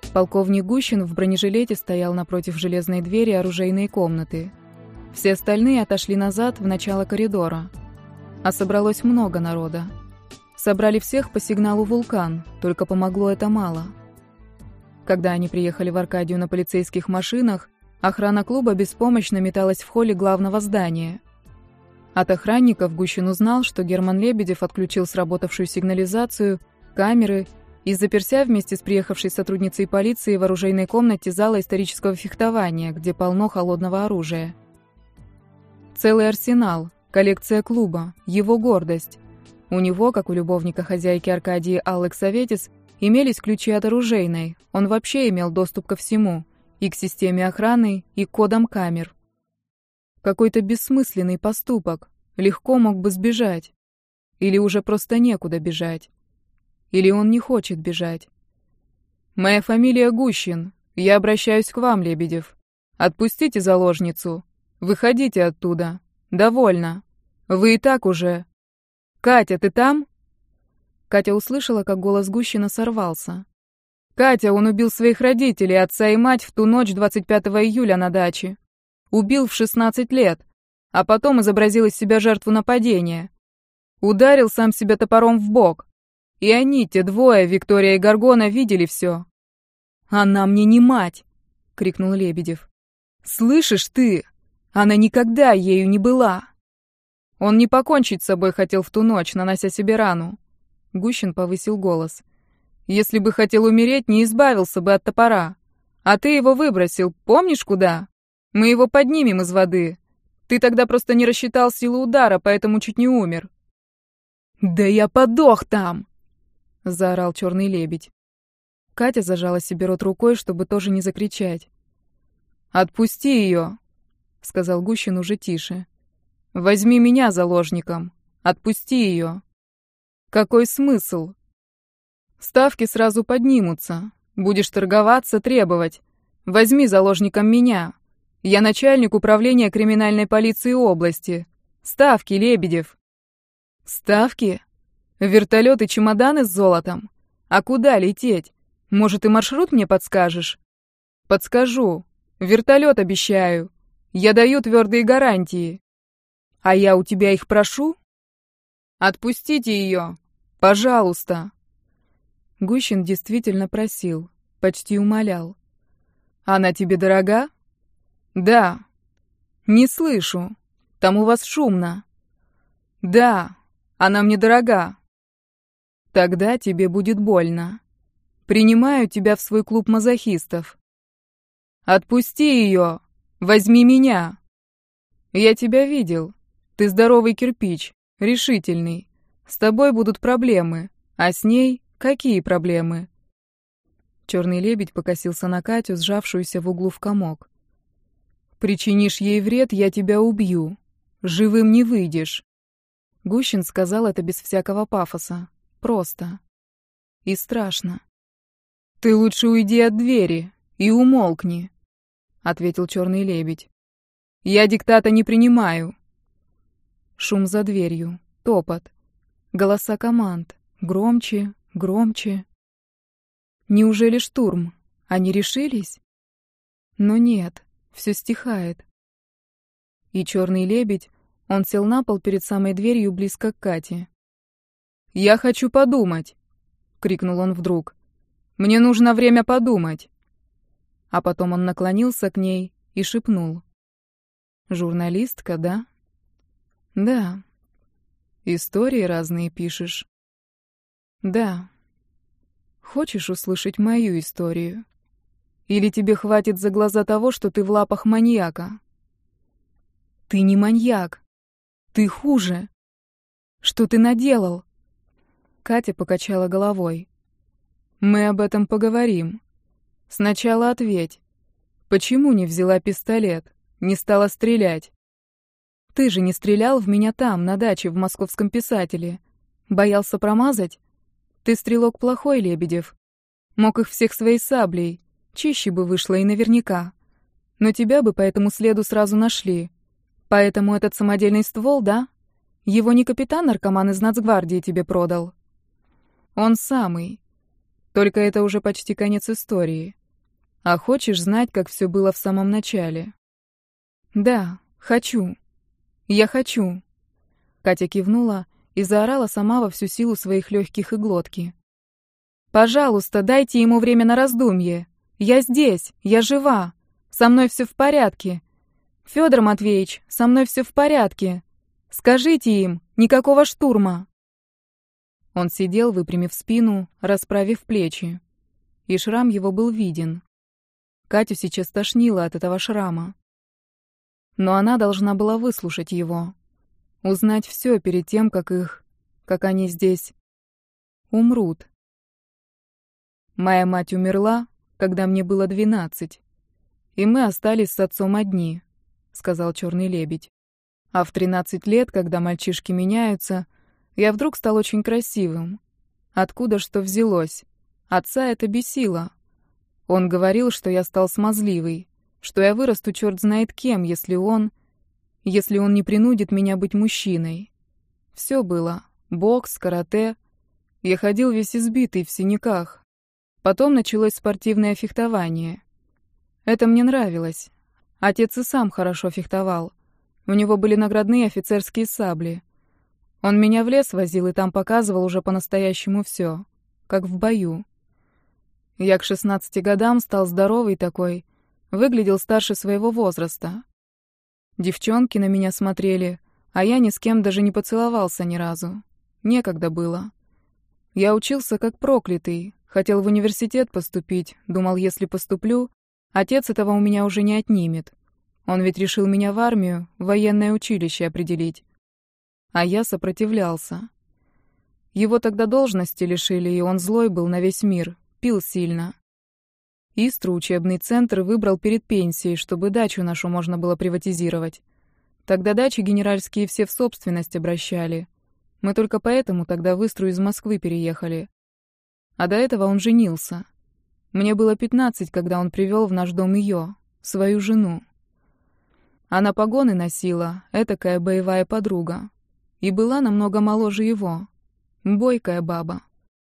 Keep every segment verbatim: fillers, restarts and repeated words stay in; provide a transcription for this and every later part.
Полковник Гущин в бронежилете стоял напротив железной двери оружейной комнаты. Все остальные отошли назад в начало коридора. А собралось много народа. Собрали всех по сигналу «Вулкан», только помогло это мало. Когда они приехали в Аркадию на полицейских машинах, охрана клуба беспомощно металась в холле главного здания. От охранников Гущин узнал, что Герман Лебедев отключил сработавшую сигнализацию, камеры и заперся вместе с приехавшей сотрудницей полиции в оружейной комнате зала исторического фехтования, где полно холодного оружия. Целый арсенал, коллекция клуба, его гордость. У него, как у любовника хозяйки Аркадии Аллы Ксаветис, имелись ключи от оружейной, он вообще имел доступ ко всему, и к системе охраны, и к кодам камер. Какой-то бессмысленный поступок, легко мог бы сбежать. Или уже просто некуда бежать. Или он не хочет бежать. «Моя фамилия Гущин. Я обращаюсь к вам, Лебедев. Отпустите заложницу. Выходите оттуда. Довольно. Вы и так уже... Катя, ты там?» Катя услышала, как голос Гущина сорвался. «Катя, он убил своих родителей, отца и мать, в ту ночь двадцать пятого июля на даче. Убил в шестнадцать лет, а потом изобразил из себя жертву нападения. Ударил сам себя топором в бок. И они, те двое, Виктория и Горгона, видели все. «Она мне не мать!» — крикнул Лебедев. «Слышишь ты? Она никогда ею не была!» Он не покончить с собой хотел в ту ночь, нанося себе рану. Гущин повысил голос. «Если бы хотел умереть, не избавился бы от топора. А ты его выбросил, помнишь куда? Мы его поднимем из воды. Ты тогда просто не рассчитал силу удара, поэтому чуть не умер». «Да я подох там!» — заорал черный лебедь. Катя зажала себе рот рукой, чтобы тоже не закричать. «Отпусти ее!» — сказал Гущин уже тише. «Возьми меня заложником. Отпусти ее!» «Какой смысл? Ставки сразу поднимутся. Будешь торговаться, требовать. Возьми заложником меня. Я начальник управления криминальной полиции области. Ставки, Лебедев». «Ставки? Вертолет и чемоданы с золотом? А куда лететь? Может, и маршрут мне подскажешь?» «Подскажу. Вертолет обещаю. Я даю твердые гарантии. А я у тебя их прошу?» «Отпустите ее! Пожалуйста!» Гущин действительно просил, почти умолял. «Она тебе дорога?» «Да». «Не слышу. Там у вас шумно». «Да, она мне дорога». «Тогда тебе будет больно. Принимаю тебя в свой клуб мазохистов». «Отпусти ее! Возьми меня!» «Я тебя видел. Ты здоровый кирпич, решительный. С тобой будут проблемы, а с ней какие проблемы?» Черный лебедь покосился на Катю, сжавшуюся в углу в комок. «Причинишь ей вред, я тебя убью. Живым не выйдешь». Гущин сказал это без всякого пафоса. Просто. И страшно. «Ты лучше уйди от двери и умолкни», — ответил черный лебедь. «Я диктата не принимаю». Шум за дверью, топот, голоса команд, громче, громче. Неужели штурм? Они решились? Но нет, все стихает. И черный лебедь, он сел на пол перед самой дверью близко к Кате. «Я хочу подумать», — крикнул он вдруг. «Мне нужно время подумать». А потом он наклонился к ней и шепнул. «Журналистка, да?» «Да». «Истории разные пишешь?» «Да». «Хочешь услышать мою историю? Или тебе хватит за глаза того, что ты в лапах маньяка?» «Ты не маньяк. Ты хуже. Что ты наделал?» Катя покачала головой. «Мы об этом поговорим. Сначала ответь. Почему не взяла пистолет, не стала стрелять? Ты же не стрелял в меня там, на даче в Московском Писателе. Боялся промазать? Ты стрелок плохой, Лебедев. Мог их всех своей саблей. Чище бы вышло и наверняка. Но тебя бы по этому следу сразу нашли. Поэтому этот самодельный ствол, да? Его не капитан-наркоман из Нацгвардии тебе продал?» «Он самый. Только это уже почти конец истории. А хочешь знать, как все было в самом начале? Да, хочу. Я хочу. Катя кивнула и заорала сама во всю силу своих легких и глотки. Пожалуйста, дайте ему время на раздумье. Я здесь, я жива. Со мной все в порядке. Федор Матвеевич, со мной все в порядке. Скажите им, никакого штурма. Он сидел, выпрямив спину, расправив плечи. И шрам его был виден. Катю сейчас тошнило от этого шрама. Но она должна была выслушать его. Узнать все перед тем, как их... как они здесь... умрут. Моя мать умерла, когда мне было двенадцать. И мы остались с отцом одни, сказал черный лебедь. А в тринадцать лет, когда мальчишки меняются, я вдруг стал очень красивым. Откуда что взялось? Отца это бесило. Он говорил, что я стал смазливый, что я вырасту черт знает кем, если он... если он не принудит меня быть мужчиной. Все было. Бокс, карате. Я ходил весь избитый, в синяках. Потом началось спортивное фехтование. Это мне нравилось. Отец и сам хорошо фехтовал. У него были наградные офицерские сабли. Он меня в лес возил и там показывал уже по-настоящему все, как в бою. Я к шестнадцати годам стал здоровый такой, выглядел старше своего возраста. Девчонки на меня смотрели, а я ни с кем даже не поцеловался ни разу. Некогда было. Я учился как проклятый, хотел в университет поступить, думал, если поступлю, отец этого у меня уже не отнимет. Он ведь решил меня в армию, в военное училище определить. А я сопротивлялся. Его тогда должности лишили, и он злой был на весь мир, пил сильно. Истру учебный центр выбрал перед пенсией, чтобы дачу нашу можно было приватизировать. Тогда дачи генеральские все в собственность обращали. Мы только поэтому тогда в Истру из Москвы переехали. А до этого он женился. Мне было пятнадцать, когда он привел в наш дом ее, свою жену. Она погоны носила, этакая боевая подруга. И была намного моложе его. Бойкая баба.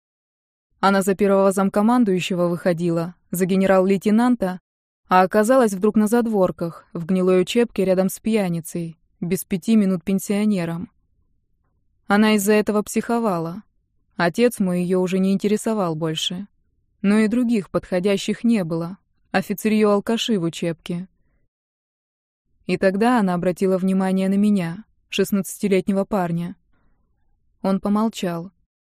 Она за первого замкомандующего выходила, за генерал-лейтенанта, а оказалась вдруг на задворках, в гнилой учебке рядом с пьяницей, без пяти минут пенсионером. Она из-за этого психовала. Отец мой ее уже не интересовал больше. Но и других подходящих не было. Офицерьё-алкаши в учебке. И тогда она обратила внимание на меня, шестнадцатилетнего парня. Он помолчал.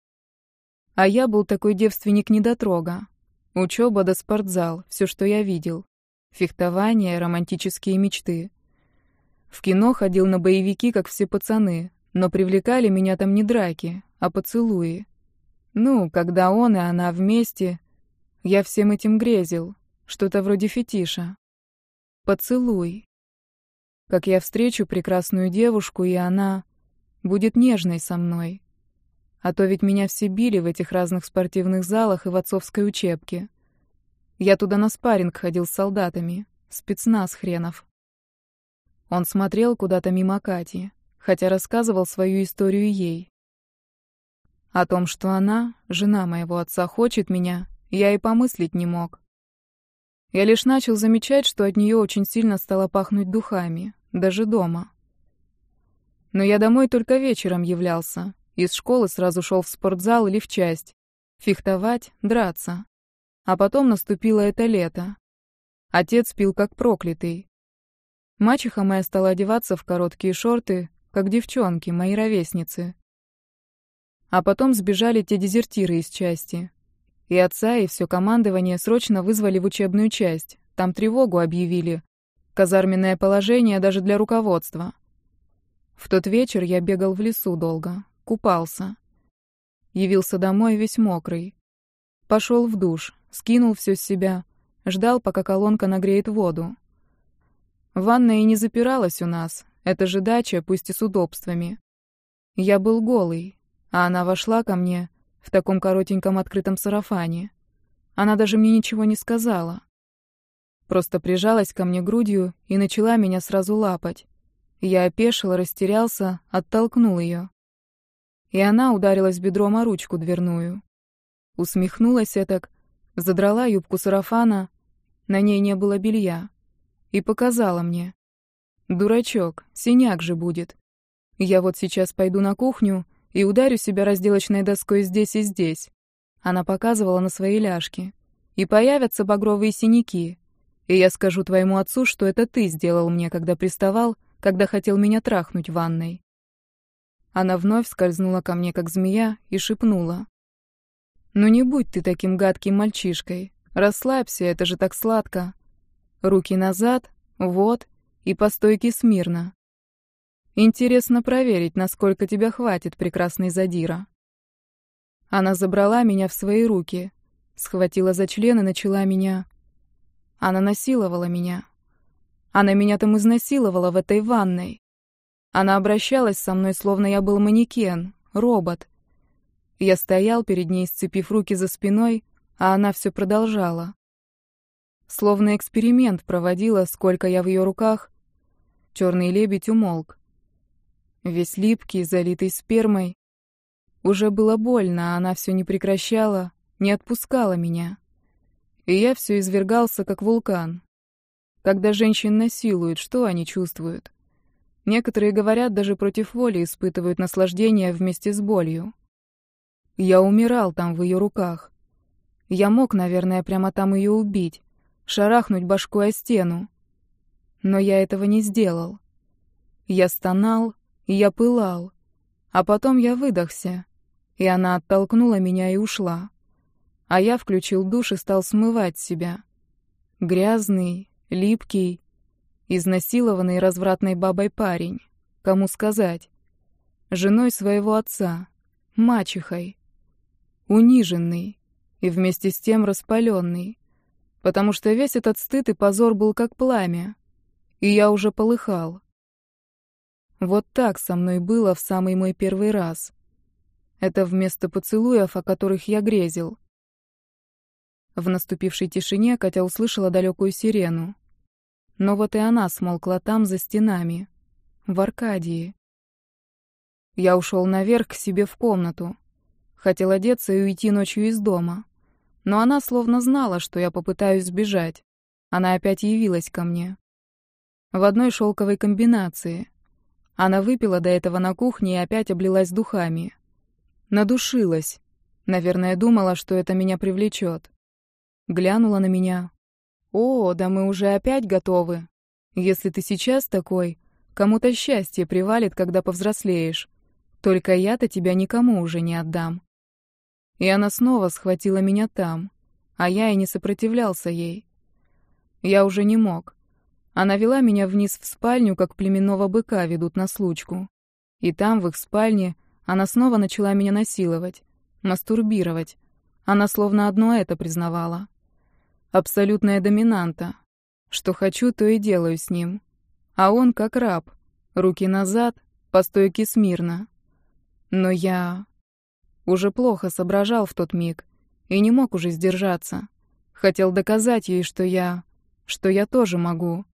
А я был такой девственник-недотрога. Учеба да спортзал, все, что я видел. Фехтование, романтические мечты. В кино ходил на боевики, как все пацаны, но привлекали меня там не драки, а поцелуи. Ну, когда он и она вместе, я всем этим грезил, что-то вроде фетиша. Поцелуй. Как я встречу прекрасную девушку, и она будет нежной со мной. А то ведь меня все били в этих разных спортивных залах и в отцовской учебке. Я туда на спарринг ходил с солдатами, спецназ хренов. Он смотрел куда-то мимо Кати, хотя рассказывал свою историю ей. О том, что она, жена моего отца, хочет меня, я и помыслить не мог. Я лишь начал замечать, что от нее очень сильно стало пахнуть духами, даже дома. Но я домой только вечером являлся. Из школы сразу шел в спортзал или в часть. Фехтовать, драться. А потом наступило это лето. Отец пил как проклятый. Мачеха моя стала одеваться в короткие шорты, как девчонки, мои ровесницы. А потом сбежали те дезертиры из части. И отца, и все командование срочно вызвали в учебную часть. Там тревогу объявили. Казарменное положение даже для руководства. В тот вечер я бегал в лесу долго. Купался. Явился домой весь мокрый. Пошел в душ, скинул все с себя, ждал, пока колонка нагреет воду. Ванная и не запиралась у нас, это же дача, пусть и с удобствами. Я был голый, а она вошла ко мне в таком коротеньком открытом сарафане. Она даже мне ничего не сказала. Просто прижалась ко мне грудью и начала меня сразу лапать. Я опешил, растерялся, оттолкнул ее. И она ударилась бедром о ручку дверную. Усмехнулась этак, задрала юбку сарафана на ней не было белья, и показала мне. Дурачок, синяк же будет. Я вот сейчас пойду на кухню и ударю себя разделочной доской здесь и здесь. Она показывала на свои ляжки. И появятся багровые синяки. И я скажу твоему отцу, что это ты сделал мне, когда приставал, когда хотел меня трахнуть в ванной. Она вновь скользнула ко мне, как змея, и шепнула. «Ну не будь ты таким гадким мальчишкой. Расслабься, это же так сладко. Руки назад, вот, и по стойке смирно. Интересно проверить, насколько тебя хватит, прекрасный задира». Она забрала меня в свои руки, схватила за член и начала меня... Она насиловала меня. Она меня там изнасиловала в этой ванной. Она обращалась со мной, словно я был манекен, робот. Я стоял перед ней, сцепив руки за спиной, а она все продолжала. Словно эксперимент проводила, сколько я в ее руках. Черный лебедь умолк. Весь липкий, залитый спермой. Уже было больно, а она все не прекращала, не отпускала меня. И я все извергался, как вулкан. Когда женщин насилуют, что они чувствуют? Некоторые, говорят, даже против воли испытывают наслаждение вместе с болью. Я умирал там в ее руках. Я мог, наверное, прямо там ее убить, шарахнуть башкой о стену. Но я этого не сделал. Я стонал, и я пылал. А потом я выдохся, и она оттолкнула меня и ушла. А я включил душ и стал смывать себя. Грязный, липкий, изнасилованный развратной бабой парень. Кому сказать? Женой своего отца, мачехой. Униженный и вместе с тем распаленный, потому что весь этот стыд и позор был как пламя, и я уже полыхал. Вот так со мной было в самый мой первый раз. Это вместо поцелуев, о которых я грезил. В наступившей тишине Катя услышала далекую сирену. Но вот и она смолкла там, за стенами, в Аркадии. Я ушел наверх к себе в комнату. Хотел одеться и уйти ночью из дома. Но она словно знала, что я попытаюсь сбежать. Она опять явилась ко мне. В одной шелковой комбинации. Она выпила до этого на кухне и опять облилась духами. Надушилась. Наверное, думала, что это меня привлечет. Глянула на меня. «О, да мы уже опять готовы. Если ты сейчас такой, кому-то счастье привалит, когда повзрослеешь. Только я-то тебя никому уже не отдам». И она снова схватила меня там, а я и не сопротивлялся ей. Я уже не мог. Она вела меня вниз в спальню, как племенного быка ведут на случку. И там, в их спальне, она снова начала меня насиловать, мастурбировать. Она словно одно это признавала. Абсолютная доминанта. Что хочу, то и делаю с ним. А он как раб. Руки назад, по стойке смирно. Но я... уже плохо соображал в тот миг. И не мог уже сдержаться. Хотел доказать ей, что я... что я тоже могу.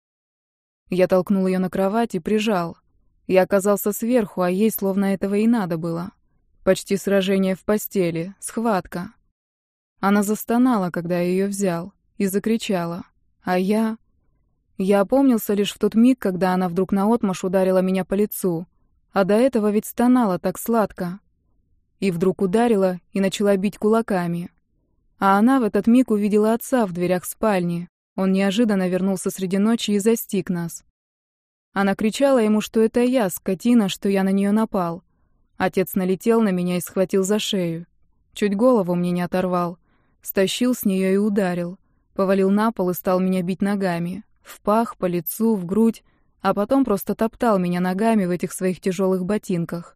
Я толкнул ее на кровать и прижал. Я оказался сверху, а ей словно этого и надо было. Почти сражение в постели, схватка. Она застонала, когда я ее взял, и закричала. А я... Я опомнился лишь в тот миг, когда она вдруг наотмашь ударила меня по лицу. А до этого ведь стонала так сладко. И вдруг ударила и начала бить кулаками. А она в этот миг увидела отца в дверях спальни. Он неожиданно вернулся среди ночи и застиг нас. Она кричала ему, что это я, скотина, что я на нее напал. Отец налетел на меня и схватил за шею. Чуть голову мне не оторвал. Стащил с нее и ударил. Повалил на пол и стал меня бить ногами. В пах, по лицу, в грудь. А потом просто топтал меня ногами в этих своих тяжелых ботинках.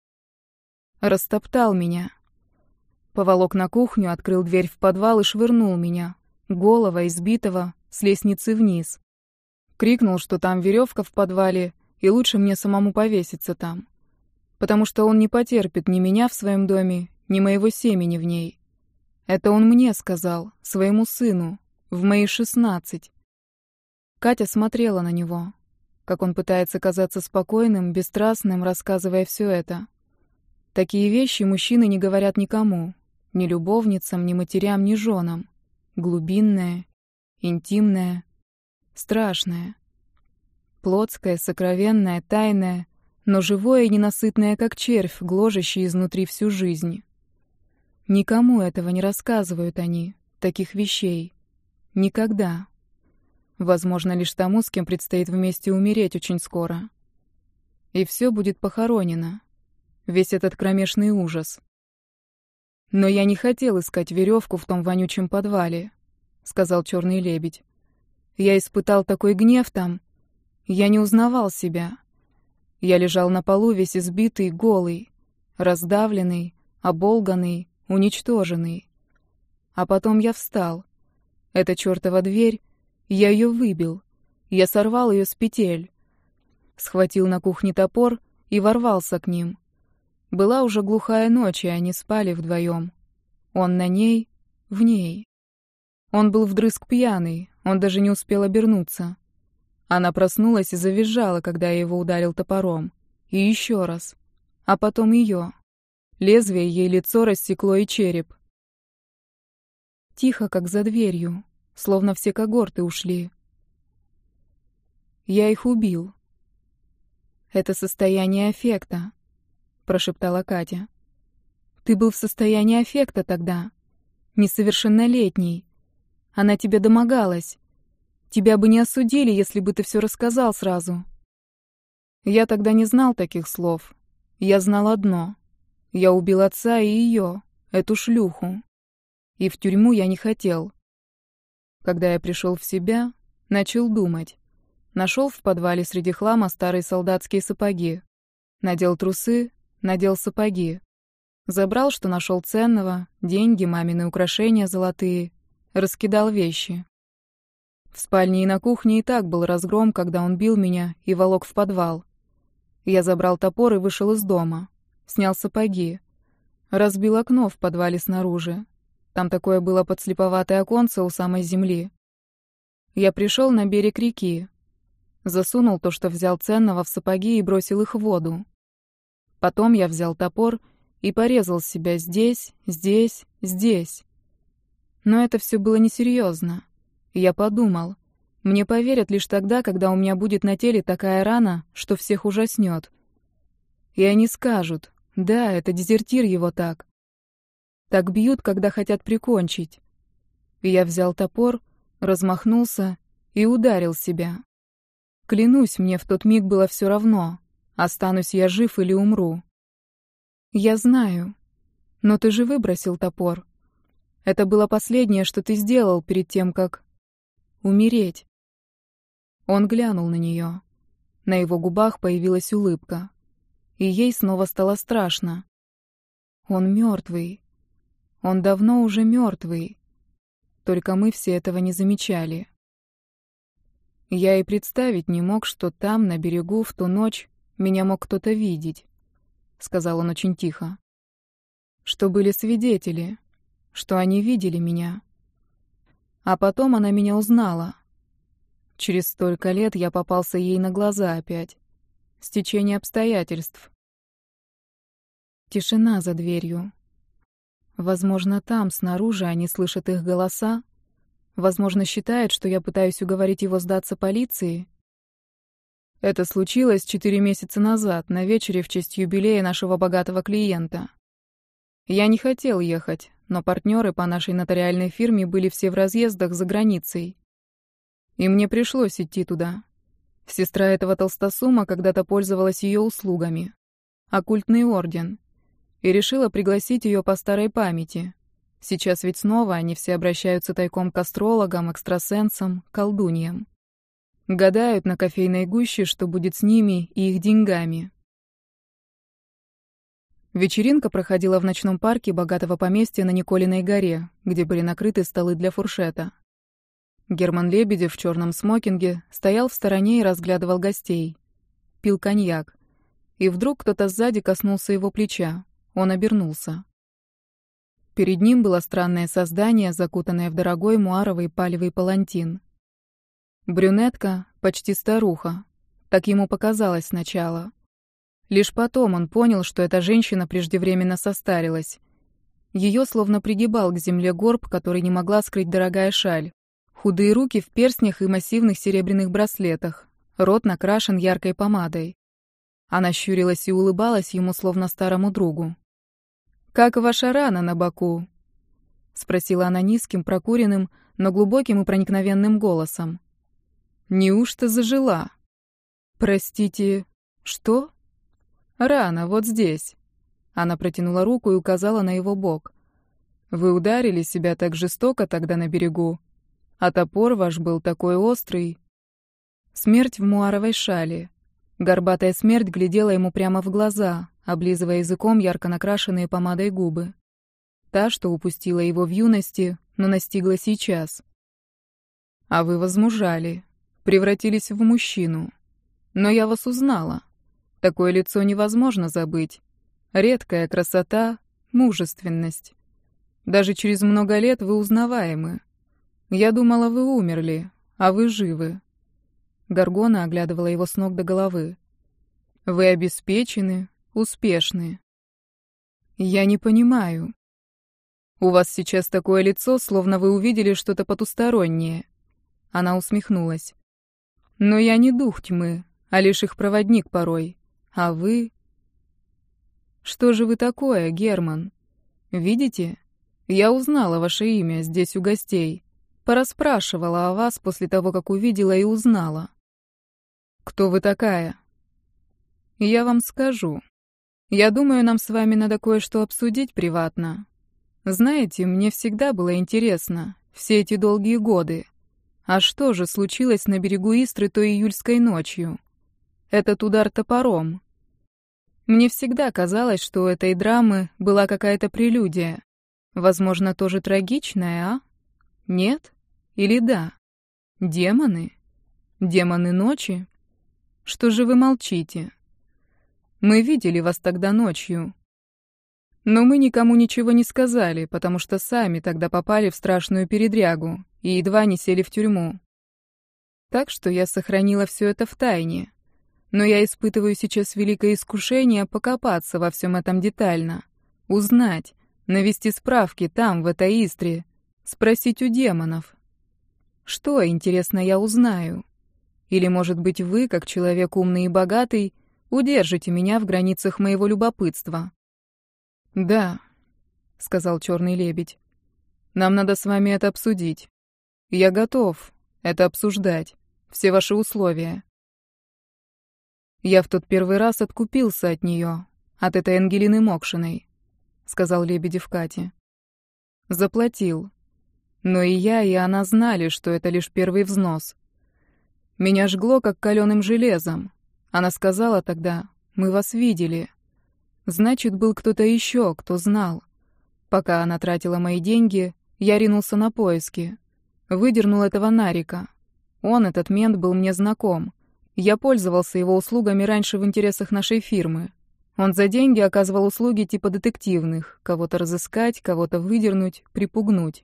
Растоптал меня. Поволок на кухню, открыл дверь в подвал и швырнул меня, голого, избитого, с лестницы вниз. Крикнул, что там веревка в подвале, и лучше мне самому повеситься там. Потому что он не потерпит ни меня в своем доме, ни моего семени в ней. Это он мне сказал, своему сыну, в мои шестнадцать. Катя смотрела на него, как он пытается казаться спокойным, бесстрастным, рассказывая все это. Такие вещи мужчины не говорят никому, ни любовницам, ни матерям, ни женам. Глубинное, интимное, страшное. Плотское, сокровенное, тайное, но живое и ненасытное, как червь, гложащий изнутри всю жизнь. Никому этого не рассказывают они, таких вещей. Никогда. Возможно, лишь тому, с кем предстоит вместе умереть очень скоро. И все будет похоронено. Весь этот кромешный ужас. «Но я не хотел искать веревку в том вонючем подвале», — сказал черный лебедь. «Я испытал такой гнев там. Я не узнавал себя. Я лежал на полу весь избитый, голый, раздавленный, оболганный, уничтоженный. А потом я встал. Эта чертова дверь, я ее выбил. Я сорвал ее с петель. Схватил на кухне топор и ворвался к ним. Была уже глухая ночь, и они спали вдвоем. Он на ней, в ней. Он был вдрызг пьяный, он даже не успел обернуться. Она проснулась и завизжала, когда я его ударил топором. И еще раз. А потом ее. Лезвие ей лицо рассекло и череп. Тихо, как за дверью, словно все когорты ушли. Я их убил. Это состояние аффекта, прошептала Катя. Ты был в состоянии аффекта тогда, несовершеннолетний. Она тебе домогалась. Тебя бы не осудили, если бы ты все рассказал сразу. Я тогда не знал таких слов. Я знал одно. Я убил отца и ее, эту шлюху. И в тюрьму я не хотел. Когда я пришел в себя, начал думать. Нашел в подвале среди хлама старые солдатские сапоги. Надел трусы, надел сапоги. Забрал, что нашел ценного, деньги, мамины украшения золотые. Раскидал вещи. В спальне и на кухне и так был разгром, когда он бил меня и волок в подвал. Я забрал топор и вышел из дома. Снял сапоги. Разбил окно в подвале снаружи. Там такое было подслеповатое оконце у самой земли. Я пришел на берег реки. Засунул то, что взял ценного, в сапоги и бросил их в воду. Потом я взял топор и порезал себя здесь, здесь, здесь. Но это все было несерьезно. Я подумал, мне поверят лишь тогда, когда у меня будет на теле такая рана, что всех ужаснет. И они скажут, да, это дезертир его так. Так бьют, когда хотят прикончить. И я взял топор, размахнулся и ударил себя. Клянусь, мне в тот миг было все равно, останусь я жив или умру. Я знаю, но ты же выбросил топор. Это было последнее, что ты сделал перед тем, как... умереть. Он глянул на нее. На его губах появилась улыбка. И ей снова стало страшно. Он мертвый. Он давно уже мертвый. Только мы все этого не замечали. Я и представить не мог, что там, на берегу, в ту ночь, меня мог кто-то видеть, сказал он очень тихо. Что были свидетели, что они видели меня. А потом она меня узнала. Через столько лет я попался ей на глаза опять. Стечение обстоятельств. Тишина за дверью. Возможно, там, снаружи, они слышат их голоса. Возможно, считают, что я пытаюсь уговорить его сдаться полиции. Это случилось четыре месяца назад, на вечере в честь юбилея нашего богатого клиента. Я не хотел ехать, но партнеры по нашей нотариальной фирме были все в разъездах за границей. И мне пришлось идти туда. Сестра этого толстосума когда-то пользовалась ее услугами. Оккультный орден. И решила пригласить ее по старой памяти. Сейчас ведь снова они все обращаются тайком к астрологам, экстрасенсам, колдуньям. Гадают на кофейной гуще, что будет с ними и их деньгами. Вечеринка проходила в ночном парке богатого поместья на Николиной горе, где были накрыты столы для фуршета. Герман Лебедев в черном смокинге стоял в стороне и разглядывал гостей. Пил коньяк. И вдруг кто-то сзади коснулся его плеча. Он обернулся. Перед ним было странное создание, закутанное в дорогой муаровый палевый палантин. Брюнетка, почти старуха. Так ему показалось сначала. Лишь потом он понял, что эта женщина преждевременно состарилась. Ее словно пригибал к земле горб, который не могла скрыть дорогая шаль. Худые руки в перстнях и массивных серебряных браслетах, рот накрашен яркой помадой. Она щурилась и улыбалась ему, словно старому другу. «Как ваша рана на боку?» — спросила она низким, прокуренным, но глубоким и проникновенным голосом. «Неужто зажила?» «Простите, что?» «Рана, вот здесь». Она протянула руку и указала на его бок. «Вы ударили себя так жестоко тогда на берегу, а топор ваш был такой острый». Смерть в муаровой шали. Горбатая смерть глядела ему прямо в глаза, облизывая языком ярко накрашенные помадой губы. Та, что упустила его в юности, но настигла сейчас. «А вы возмужали, превратились в мужчину. Но я вас узнала. Такое лицо невозможно забыть. Редкая красота, мужественность. Даже через много лет вы узнаваемы. Я думала, вы умерли, а вы живы». Горгона оглядывала его с ног до головы. «Вы обеспечены, успешны. Я не понимаю. У вас сейчас такое лицо, словно вы увидели что-то потустороннее». Она усмехнулась. «Но я не дух тьмы, а лишь их проводник порой. А вы...» «Что же вы такое, Герман? Видите? Я узнала ваше имя здесь у гостей. Порасспрашивала о вас после того, как увидела и узнала. Кто вы такая?» «Я вам скажу. Я думаю, нам с вами надо кое-что обсудить приватно. Знаете, мне всегда было интересно, все эти долгие годы. А что же случилось на берегу Истры той июльской ночью? Этот удар топором. Мне всегда казалось, что у этой драмы была какая-то прелюдия. Возможно, тоже трагичная, а? Нет? Или да? Демоны? Демоны ночи? Что же вы молчите? Мы видели вас тогда ночью. Но мы никому ничего не сказали, потому что сами тогда попали в страшную передрягу и едва не сели в тюрьму. Так что я сохранила все это в тайне. Но я испытываю сейчас великое искушение покопаться во всем этом детально, узнать, навести справки там, в этой Истре, спросить у демонов. Что, интересно, я узнаю? Или, может быть, вы, как человек умный и богатый, удержите меня в границах моего любопытства?» «Да», — сказал черный лебедь. «Нам надо с вами это обсудить. Я готов это обсуждать, все ваши условия». «Я в тот первый раз откупился от нее, от этой Ангелины Мокшиной», — сказал Лебедев Кате. «Заплатил. Но и я, и она знали, что это лишь первый взнос. Меня жгло, как каленым железом. Она сказала тогда: мы вас видели. Значит, был кто-то еще, кто знал. Пока она тратила мои деньги, я ринулся на поиски. Выдернул этого Нарика. Он, этот мент, был мне знаком. Я пользовался его услугами раньше в интересах нашей фирмы. Он за деньги оказывал услуги типа детективных: кого-то разыскать, кого-то выдернуть, припугнуть.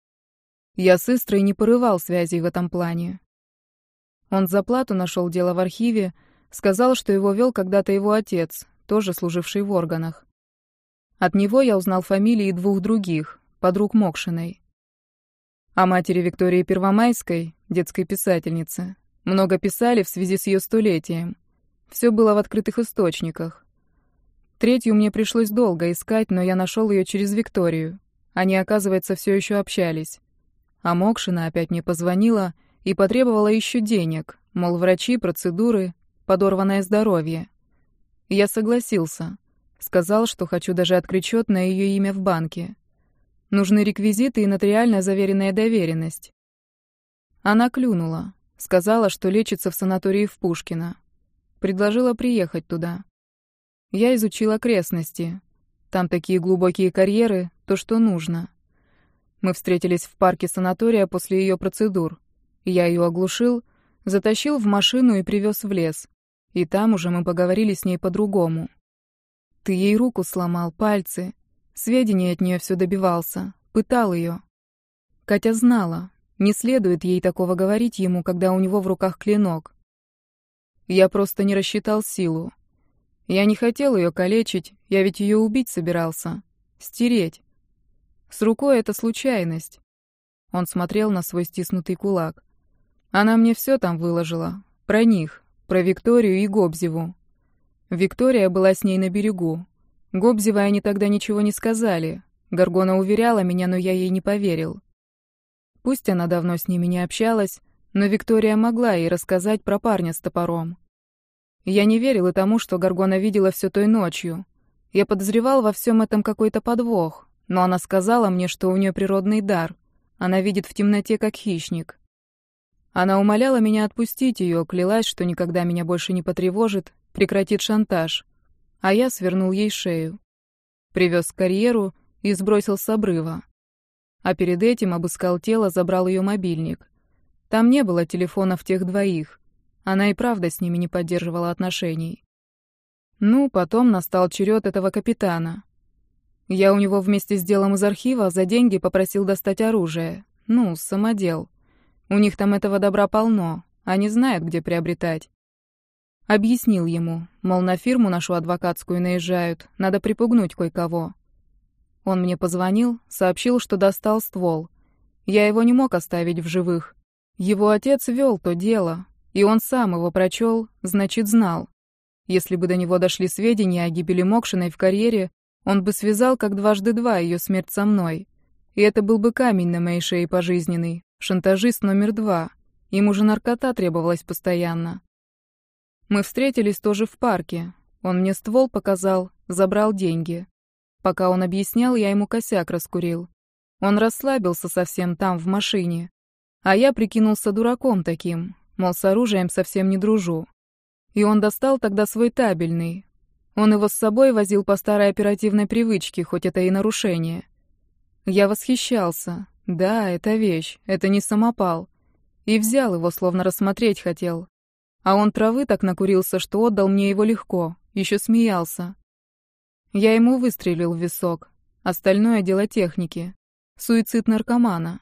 Я с Истрой не порывал связей в этом плане. Он за плату нашел дело в архиве, сказал, что его вел когда-то его отец, тоже служивший в органах. От него я узнал фамилии двух других, подруг Мокшиной. О матери Виктории Первомайской, детской писательнице, много писали в связи с ее столетием. Все было в открытых источниках. Третью мне пришлось долго искать, но я нашел ее через Викторию. Они, оказывается, все еще общались. А Мокшина опять мне позвонила и потребовала еще денег, мол, врачи, процедуры, подорванное здоровье. Я согласился. Сказал, что хочу даже открыть счет на ее имя в банке. Нужны реквизиты и нотариально заверенная доверенность. Она клюнула. Сказала, что лечится в санатории в Пушкино. Предложила приехать туда. Я изучил окрестности. Там такие глубокие карьеры, то, что нужно. Мы встретились в парке санатория после ее процедур. Я ее оглушил, затащил в машину и привез в лес. И там уже мы поговорили с ней по-другому. Ты ей руку сломал, пальцы. Сведения от нее все добивался. Пытал ее. Катя знала. Не следует ей такого говорить ему, когда у него в руках клинок. Я просто не рассчитал силу. Я не хотел ее калечить, я ведь ее убить собирался. Стереть. С рукой это случайность. Он смотрел на свой стиснутый кулак. Она мне все там выложила. Про них, про Викторию и Гобзеву. Виктория была с ней на берегу. Гобзевой они тогда ничего не сказали. Горгона уверяла меня, но я ей не поверил. Пусть она давно с ними не общалась, но Виктория могла ей рассказать про парня с топором. Я не верил и тому, что Горгона видела все той ночью. Я подозревал во всем этом какой-то подвох, но она сказала мне, что у нее природный дар. Она видит в темноте, как хищник. Она умоляла меня отпустить ее, клялась, что никогда меня больше не потревожит, прекратит шантаж. А я свернул ей шею. Привез к карьеру и сбросил с обрыва. А перед этим обыскал тело, забрал ее мобильник. Там не было телефонов тех двоих. Она и правда с ними не поддерживала отношений. Ну, потом настал черед этого капитана. Я у него вместе с делом из архива за деньги попросил достать оружие. Ну, самодел. У них там этого добра полно, они знают, где приобретать. Объяснил ему, мол, на фирму нашу адвокатскую наезжают, надо припугнуть кое-кого. Он мне позвонил, сообщил, что достал ствол. Я его не мог оставить в живых. Его отец вел то дело, и он сам его прочел, значит, знал. Если бы до него дошли сведения о гибели Мокшиной в карьере, он бы связал как дважды два ее смерть со мной. И это был бы камень на моей шее пожизненный, шантажист номер два. Ему же наркота требовалась постоянно. Мы встретились тоже в парке. Он мне ствол показал, забрал деньги. Пока он объяснял, я ему косяк раскурил. Он расслабился совсем там, в машине. А я прикинулся дураком таким, мол, с оружием совсем не дружу. И он достал тогда свой табельный. Он его с собой возил по старой оперативной привычке, хоть это и нарушение. Я восхищался. Да, это вещь, это не самопал. И взял его, словно рассмотреть хотел. А он травы так накурился, что отдал мне его легко, еще смеялся. Я ему выстрелил в висок. Остальное дело техники. Суицид наркомана.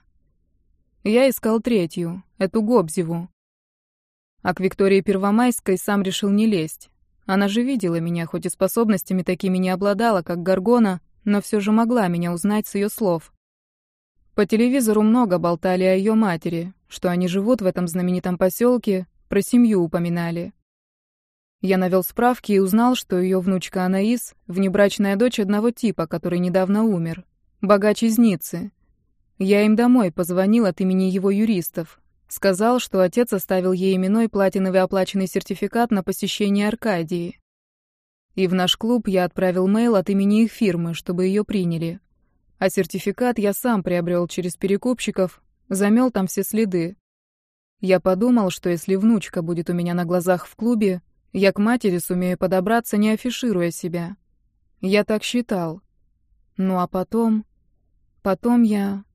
Я искал третью, эту Гобзеву. А к Виктории Первомайской сам решил не лезть. Она же видела меня, хоть и способностями такими не обладала, как Горгона, но все же могла меня узнать с ее слов. По телевизору много болтали о ее матери, что они живут в этом знаменитом поселке, про семью упоминали. Я навел справки и узнал, что ее внучка Анаис — внебрачная дочь одного типа, который недавно умер. Богач из Ниццы. Я им домой позвонил от имени его юристов. Сказал, что отец оставил ей именной платиновый оплаченный сертификат на посещение Аркадии. И в наш клуб я отправил мейл от имени их фирмы, чтобы ее приняли. А сертификат я сам приобрел через перекупщиков, замел там все следы. Я подумал, что если внучка будет у меня на глазах в клубе, я к матери сумею подобраться, не афишируя себя. Я так считал. Ну а потом... Потом я...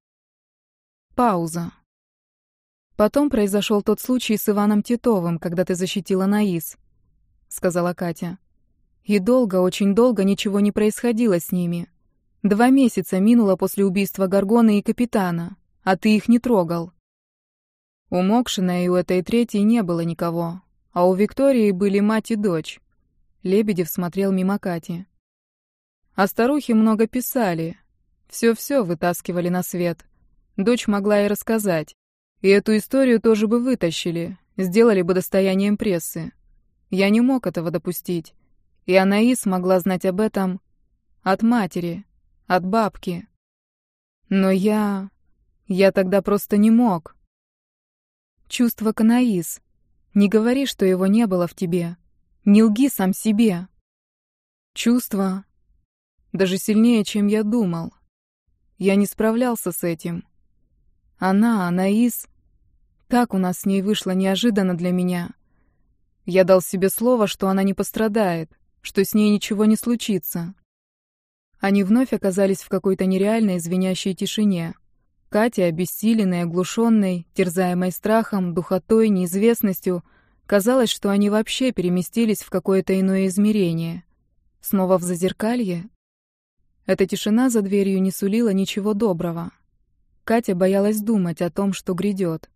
Пауза. Потом произошел тот случай с Иваном Титовым, когда ты защитила Наис, сказала Катя. И долго, очень долго ничего не происходило с ними. Два месяца минуло после убийства Горгоны и капитана, а ты их не трогал. У Мокшина и у этой третьей не было никого, а у Виктории были мать и дочь. Лебедев смотрел мимо Кати. А старухи много писали. Все-все вытаскивали на свет. Дочь могла и рассказать. И эту историю тоже бы вытащили, сделали бы достоянием прессы. Я не мог этого допустить. И Анаис могла знать об этом от матери, от бабки. Но я... я тогда просто не мог. Чувство к Анаис. Не говори, что его не было в тебе. Не лги сам себе. Чувство даже сильнее, чем я думал. Я не справлялся с этим. Она, Анаис... Так у нас с ней вышло неожиданно для меня. Я дал себе слово, что она не пострадает, что с ней ничего не случится. Они вновь оказались в какой-то нереальной звенящей тишине. Катя, обессиленной, оглушенной, терзаемой страхом, духотой, неизвестностью, казалось, что они вообще переместились в какое-то иное измерение. Снова в зазеркалье? Эта тишина за дверью не сулила ничего доброго. Катя боялась думать о том, что грядет.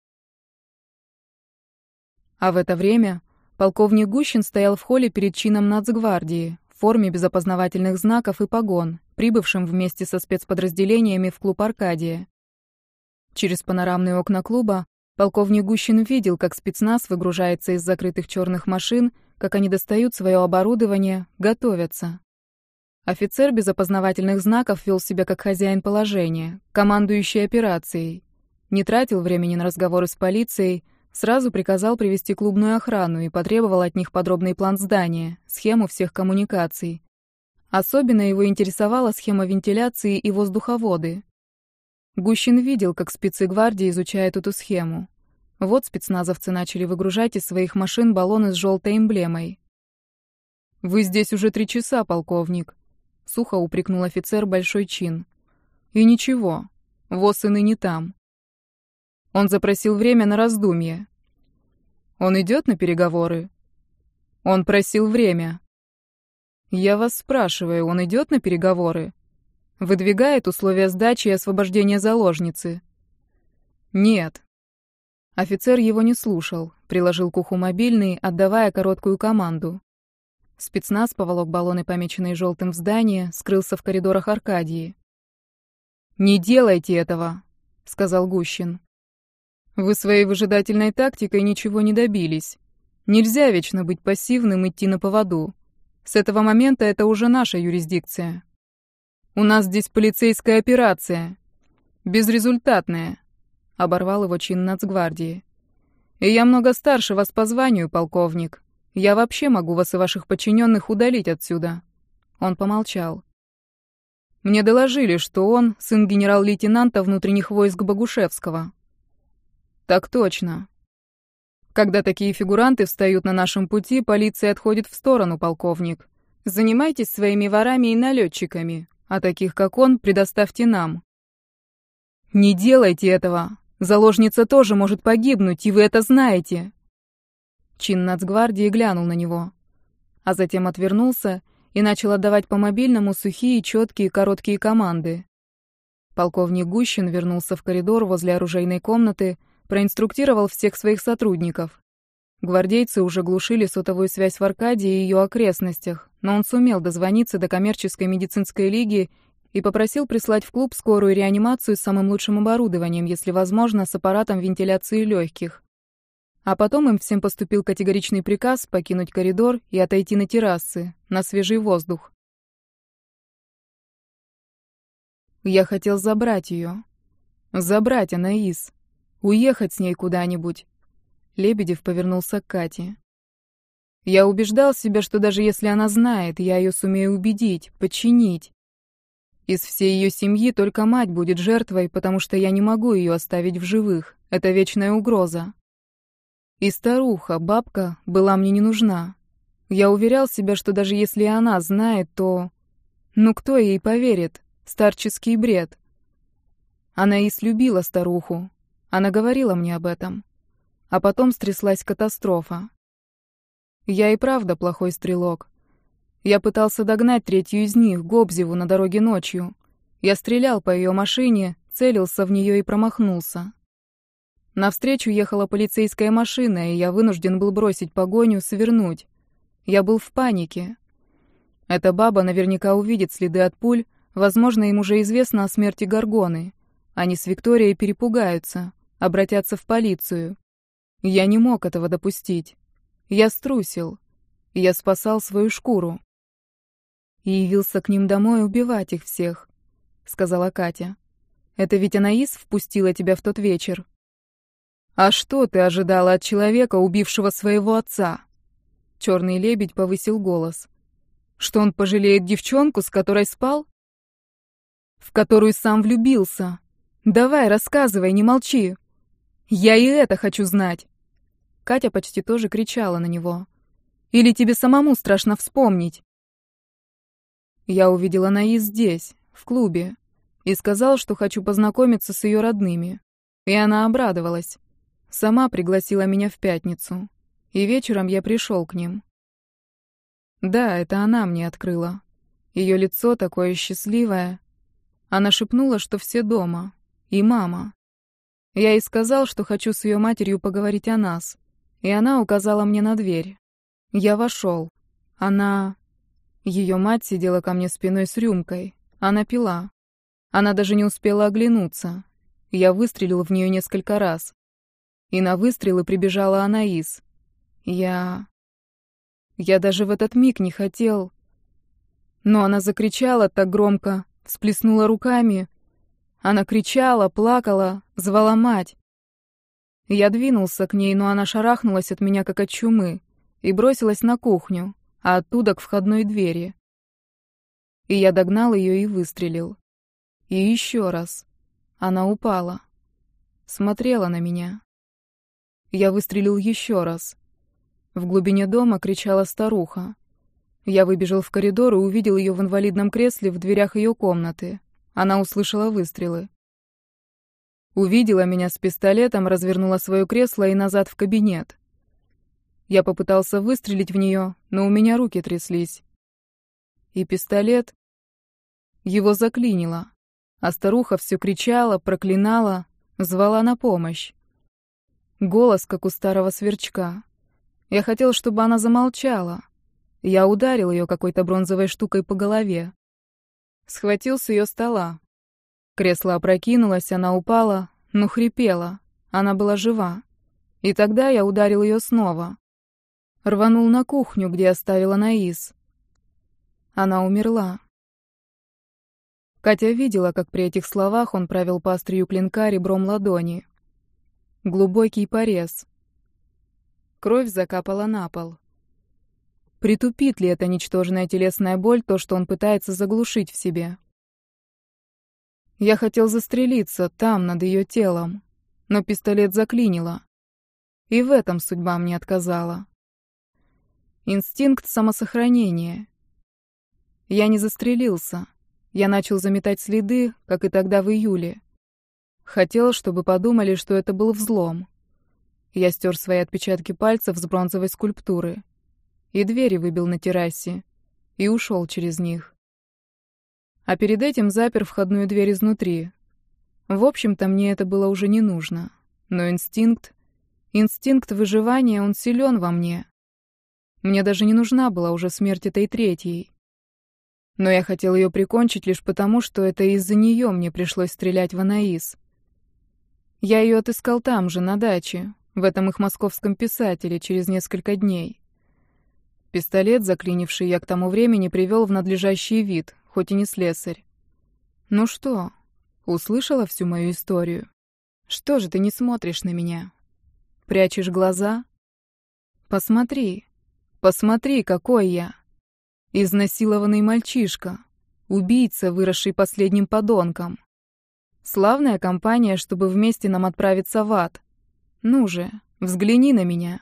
А в это время полковник Гущин стоял в холле перед чином нацгвардии, в форме без опознавательных знаков и погон, прибывшим вместе со спецподразделениями в клуб «Аркадия». Через панорамные окна клуба полковник Гущин видел, как спецназ выгружается из закрытых черных машин, как они достают свое оборудование, готовятся. Офицер без опознавательных знаков вел себя как хозяин положения, командующий операцией. Не тратил времени на разговоры с полицией, сразу приказал привести клубную охрану и потребовал от них подробный план здания, схему всех коммуникаций. Особенно его интересовала схема вентиляции и воздуховоды. Гущин видел, как спецы гвардии изучают эту схему. Вот спецназовцы начали выгружать из своих машин баллоны с желтой эмблемой. «Вы здесь уже три часа, полковник», — сухо упрекнул офицер большой чин. «И ничего, ВОЗ и ныне там». Он запросил время на раздумье. «Он идет на переговоры?» «Он просил время». «Я вас спрашиваю, он идет на переговоры? Выдвигает условия сдачи и освобождения заложницы?» «Нет». Офицер его не слушал, приложил к уху мобильный, отдавая короткую команду. Спецназ поволок баллоны, помеченные желтым в здание, скрылся в коридорах Аркадии. «Не делайте этого», — сказал Гущин. «Вы своей выжидательной тактикой ничего не добились. Нельзя вечно быть пассивным, идти на поводу. С этого момента это уже наша юрисдикция. У нас здесь полицейская операция. Безрезультатная», — оборвал его чин нацгвардии. «И я много старше вас по званию, полковник. Я вообще могу вас и ваших подчиненных удалить отсюда». Он помолчал. «Мне доложили, что он сын генерал-лейтенанта внутренних войск Богушевского». «Так точно. Когда такие фигуранты встают на нашем пути, полиция отходит в сторону, полковник. Занимайтесь своими ворами и налетчиками, а таких, как он, предоставьте нам». «Не делайте этого. Заложница тоже может погибнуть, и вы это знаете». Чин нацгвардии глянул на него, а затем отвернулся и начал отдавать по мобильному сухие, четкие, короткие команды. Полковник Гущин вернулся в коридор возле оружейной комнаты, проинструктировал всех своих сотрудников. Гвардейцы уже глушили сотовую связь в Аркадии и ее окрестностях, но он сумел дозвониться до коммерческой медицинской лиги и попросил прислать в клуб скорую реанимацию с самым лучшим оборудованием, если возможно, с аппаратом вентиляции легких. А потом им всем поступил категоричный приказ покинуть коридор и отойти на террасы, на свежий воздух. Я хотел забрать ее. Забрать Анаис. Уехать с ней куда-нибудь. Лебедев повернулся к Кате. Я убеждал себя, что даже если она знает, я ее сумею убедить, подчинить. Из всей ее семьи только мать будет жертвой, потому что я не могу ее оставить в живых. Это вечная угроза. И старуха, бабка, была мне не нужна. Я уверял себя, что даже если она знает, то... Ну кто ей поверит? Старческий бред. Анаис любила старуху. Она говорила мне об этом. А потом стряслась катастрофа. Я и правда плохой стрелок. Я пытался догнать третью из них, Гобзеву, на дороге ночью. Я стрелял по ее машине, целился в нее и промахнулся. Навстречу ехала полицейская машина, и я вынужден был бросить погоню, свернуть. Я был в панике. Эта баба наверняка увидит следы от пуль, возможно, им уже известно о смерти Горгоны. Они с Викторией перепугаются, обратятся в полицию. Я не мог этого допустить. Я струсил. Я спасал свою шкуру. И явился к ним домой убивать их всех, сказала Катя. Это ведь Анаис впустила тебя в тот вечер. А что ты ожидала от человека, убившего своего отца? Черный лебедь повысил голос. Что он пожалеет девчонку, с которой спал? В которую сам влюбился. Давай, рассказывай, не молчи. Я и это хочу знать. Катя почти тоже кричала на него. Или тебе самому страшно вспомнить? Я увидела Анаис здесь, в клубе, и сказал, что хочу познакомиться с ее родными. И она обрадовалась. Сама пригласила меня в пятницу. И вечером я пришел к ним. Да, это она мне открыла. Ее лицо такое счастливое. Она шепнула, что все дома. И мама. Я ей сказал, что хочу с ее матерью поговорить о нас. И она указала мне на дверь. Я вошел. Она... Ее мать сидела ко мне спиной с рюмкой. Она пила. Она даже не успела оглянуться. я выстрелил в нее несколько раз. И на выстрелы прибежала Анаис. Я... Я даже в этот миг не хотел... Но она закричала так громко, всплеснула руками. Она кричала, плакала, звала мать. Я двинулся к ней, но она шарахнулась от меня, как от чумы, и бросилась на кухню, а оттуда к входной двери. И я догнал ее и выстрелил. И еще раз. Она упала. Смотрела на меня. Я выстрелил еще раз. В глубине дома кричала старуха. Я выбежал в коридор и увидел ее в инвалидном кресле в дверях ее комнаты. Она услышала выстрелы. Увидела меня с пистолетом, развернула свое кресло и назад в кабинет. Я попытался выстрелить в нее, но у меня руки тряслись. И пистолет... Его заклинило. А старуха все кричала, проклинала, звала на помощь. Голос, как у старого сверчка. Я хотел, чтобы она замолчала. Я ударил ее какой-то бронзовой штукой по голове. Схватил с ее стола. Кресло опрокинулось, она упала, но хрипела. Она была жива. И тогда я ударил ее снова. Рванул на кухню, где оставила Наис. Она умерла. Катя видела, как при этих словах он провел по острию клинка ребром ладони. Глубокий порез. Кровь закапала на пол. Притупит ли эта ничтожная телесная боль то, что он пытается заглушить в себе? Я хотел застрелиться там, над ее телом, но пистолет заклинило. И в этом судьба мне отказала. Инстинкт самосохранения. Я не застрелился. Я начал заметать следы, как и тогда в июле. Хотел, чтобы подумали, что это был взлом. Я стер свои отпечатки пальцев с бронзовой скульптуры. И двери выбил на террасе. И ушел через них. А перед этим запер входную дверь изнутри. В общем-то, мне это было уже не нужно. Но инстинкт... Инстинкт выживания, он силен во мне. Мне даже не нужна была уже смерть этой третьей. Но я хотел ее прикончить лишь потому, что это из-за нее мне пришлось стрелять в Анаис. Я ее отыскал там же, на даче, в этом их московском писателе, через несколько дней. Пистолет, заклинивший, я к тому времени привел в надлежащий вид, хоть и не слесарь. Ну что, услышала всю мою историю? Что же ты не смотришь на меня? Прячешь глаза? Посмотри, посмотри, какой я. Изнасилованный мальчишка, убийца, выросший последним подонком. Славная компания, чтобы вместе нам отправиться в ад. Ну же, взгляни на меня.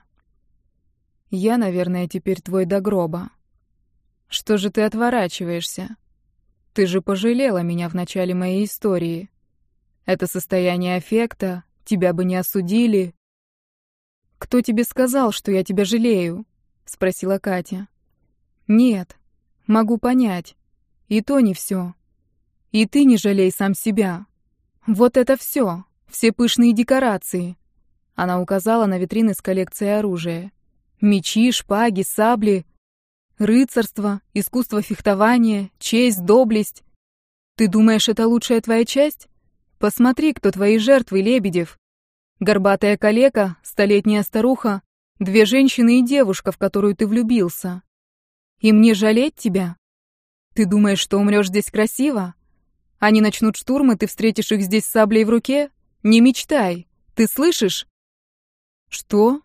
Я, наверное, теперь твой до гроба. Что же ты отворачиваешься? Ты же пожалела меня в начале моей истории. Это состояние аффекта, тебя бы не осудили. Кто тебе сказал, что я тебя жалею? Спросила Катя. Нет, могу понять. И то не все. И ты не жалей сам себя. Вот это все, все пышные декорации. Она указала на витрины с коллекцией оружия. Мечи, шпаги, сабли, рыцарство, искусство фехтования, честь, доблесть. Ты думаешь, это лучшая твоя часть? Посмотри, кто твои жертвы, Лебедев. Горбатая калека, столетняя старуха, две женщины и девушка, в которую ты влюбился. И мне жалеть тебя? Ты думаешь, что умрешь здесь красиво? Они начнут штурм, и ты встретишь их здесь с саблей в руке? Не мечтай. Ты слышишь? Что?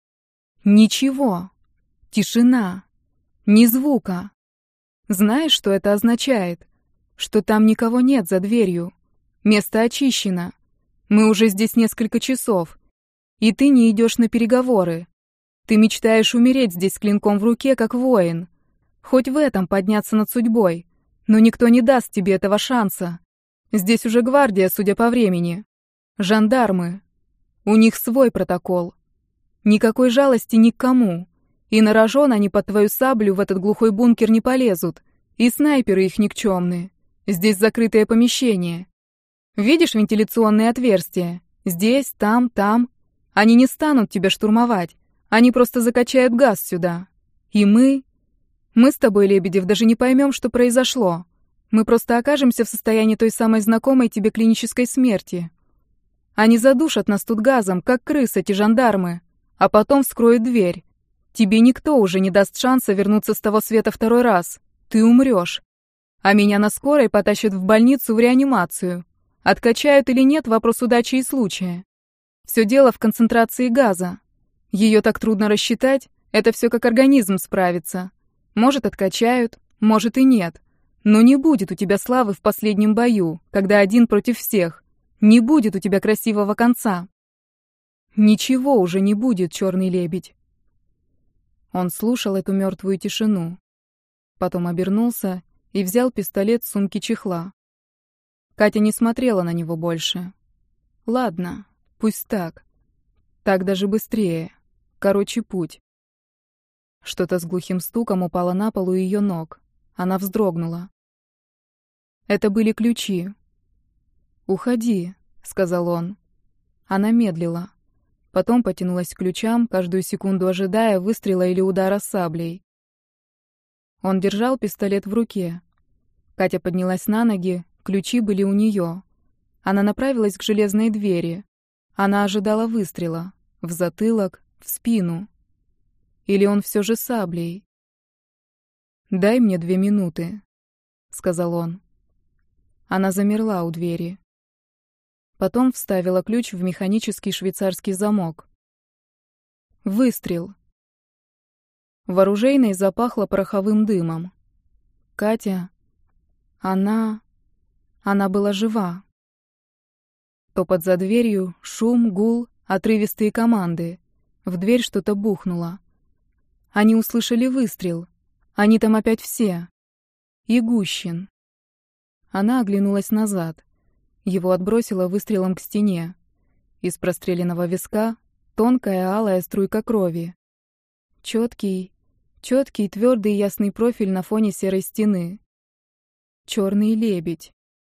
Ничего. Тишина. Ни звука. Знаешь, что это означает? Что там никого нет за дверью. Место очищено. Мы уже здесь несколько часов. И ты не идешь на переговоры. Ты мечтаешь умереть здесь с клинком в руке, как воин. Хоть в этом подняться над судьбой. Но никто не даст тебе этого шанса. Здесь уже гвардия, судя по времени. Жандармы. У них свой протокол. Никакой жалости ни к кому. И на рожон они под твою саблю в этот глухой бункер не полезут. И снайперы их никчемные. Здесь закрытое помещение. Видишь вентиляционные отверстия? Здесь, там, там. Они не станут тебя штурмовать. Они просто закачают газ сюда. И мы... Мы с тобой, Лебедев, даже не поймем, что произошло. Мы просто окажемся в состоянии той самой знакомой тебе клинической смерти. Они задушат нас тут газом, как крыс эти жандармы, а потом вскроют дверь. Тебе никто уже не даст шанса вернуться с того света второй раз. Ты умрешь. А меня на скорой потащат в больницу в реанимацию. Откачают или нет — вопрос удачи и случая. Все дело в концентрации газа. Ее так трудно рассчитать, это все как организм справится. Может, откачают, может и нет. Но не будет у тебя славы в последнем бою, когда один против всех. Не будет у тебя красивого конца. Ничего уже не будет, черный лебедь. Он слушал эту мертвую тишину. Потом обернулся и взял пистолет с сумки чехла. Катя не смотрела на него больше. Ладно, пусть так. Так даже быстрее. Короче путь. Что-то с глухим стуком упало на пол у ее ног. Она вздрогнула. Это были ключи. «Уходи», — сказал он. Она медлила. Потом потянулась к ключам, каждую секунду ожидая выстрела или удара саблей. Он держал пистолет в руке. Катя поднялась на ноги, ключи были у нее. Она направилась к железной двери. Она ожидала выстрела. В затылок, в спину. Или он все же саблей? «Дай мне две минуты», — сказал он. Она замерла у двери. Потом вставила ключ в механический швейцарский замок. Выстрел. В оружейной запахло пороховым дымом. Катя... Она... Она была жива. Топот за дверью, шум, гул, отрывистые команды. В дверь что-то бухнуло. Они услышали выстрел. Они там опять все. И Гущин. Она оглянулась назад. Его отбросило выстрелом к стене. Из простреленного виска тонкая алая струйка крови. Четкий, четкий, твердый ясный профиль на фоне серой стены. Черный лебедь.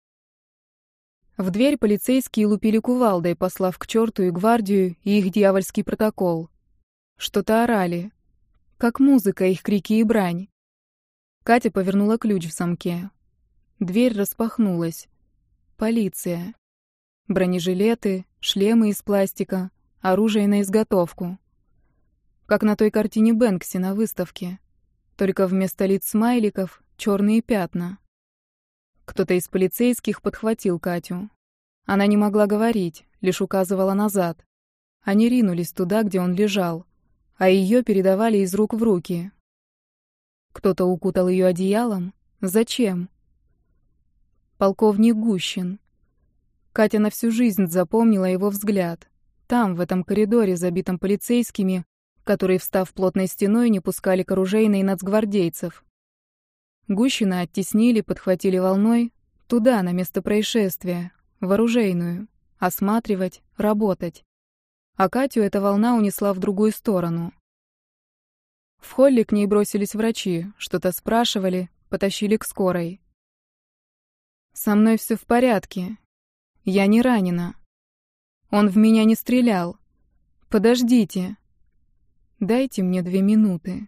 В дверь полицейские лупили кувалдой, послав к черту и гвардию, и их дьявольский протокол. Что-то орали. Как музыка, их крики и брань. Катя повернула ключ в замке. Дверь распахнулась. Полиция. Бронежилеты, шлемы из пластика, оружие на изготовку. Как на той картине Бэнкси на выставке. Только вместо лиц смайликов черные пятна. Кто-то из полицейских подхватил Катю. Она не могла говорить, лишь указывала назад. Они ринулись туда, где он лежал, а ее передавали из рук в руки. Кто-то укутал ее одеялом? Зачем? Полковник Гущин. Катя на всю жизнь запомнила его взгляд. Там, в этом коридоре, забитом полицейскими, которые, встав плотной стеной, не пускали к оружейной нацгвардейцев. Гущина оттеснили, подхватили волной, туда, на место происшествия, в оружейную, осматривать, работать. А Катю эта волна унесла в другую сторону. В холле к ней бросились врачи, что-то спрашивали, потащили к скорой. «Со мной все в порядке. Я не ранена. Он в меня не стрелял. Подождите. Дайте мне две минуты».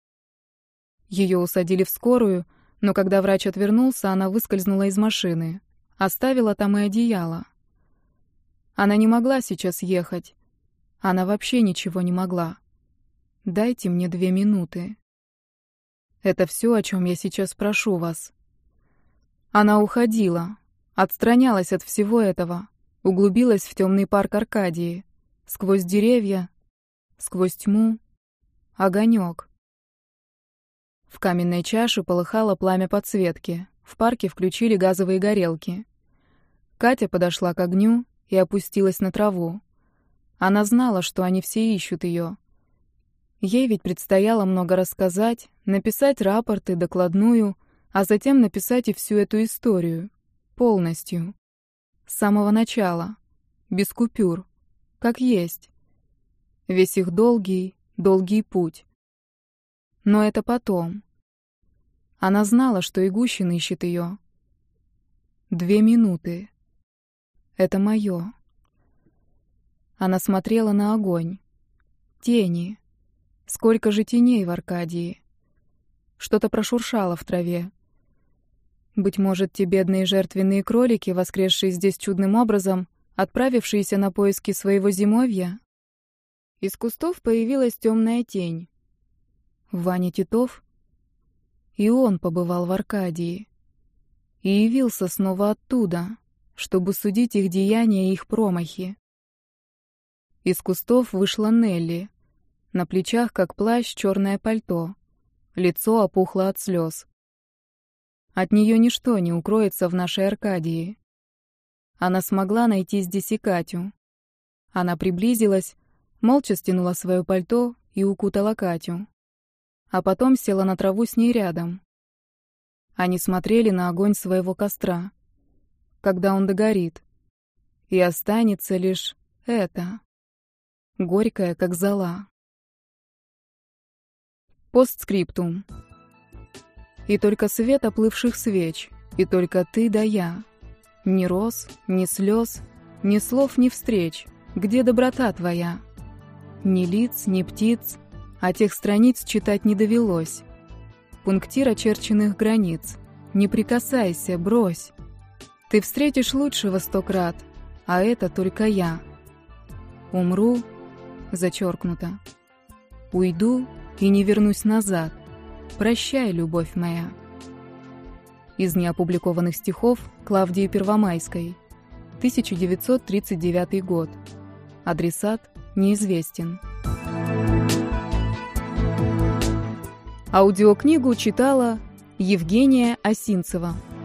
Ее усадили в скорую, но когда врач отвернулся, она выскользнула из машины. Оставила там и одеяло. Она не могла сейчас ехать. Она вообще ничего не могла. Дайте мне две минуты. Это все, о чем я сейчас прошу вас. Она уходила, отстранялась от всего этого, углубилась в темный парк Аркадии, сквозь деревья, сквозь тьму, огонек. В каменной чаше полыхало пламя подсветки, в парке включили газовые горелки. Катя подошла к огню и опустилась на траву. Она знала, что они все ищут ее. Ей ведь предстояло много рассказать, написать рапорты, докладную, а затем написать и всю эту историю. Полностью. С самого начала. Без купюр. Как есть. Весь их долгий, долгий путь. Но это потом. Она знала, что и Гущин ищет ее. Две минуты. Это мое. Она смотрела на огонь. Тени. Сколько же теней в Аркадии. Что-то прошуршало в траве. Быть может, те бедные жертвенные кролики, воскресшие здесь чудным образом, отправившиеся на поиски своего зимовья? Из кустов появилась темная тень. Ваня Титов? И он побывал в Аркадии. И явился снова оттуда, чтобы судить их деяния и их промахи. Из кустов вышла Нелли. На плечах, как плащ, черное пальто. Лицо опухло от слез. От нее ничто не укроется в нашей Аркадии. Она смогла найти здесь и Катю. Она приблизилась, молча стянула свое пальто и укутала Катю. А потом села на траву с ней рядом. Они смотрели на огонь своего костра. Когда он догорит. И останется лишь это. Горькое, как зола. Постскриптум. И только свет оплывших свеч, и только ты да я. Ни роз, ни слез, ни слов, ни встреч. Где доброта твоя? Ни лиц, ни птиц, а тех страниц читать не довелось. Пунктир очерченных границ. Не прикасайся, брось. Ты встретишь лучшего сто крат, а это только я. Умру, зачеркнуто. Уйду и не вернусь назад. Прощай, любовь моя. Из неопубликованных стихов Клавдии Первомайской. тысяча девятьсот тридцать девятый год. Адресат неизвестен. Аудиокнигу читала Евгения Осинцева.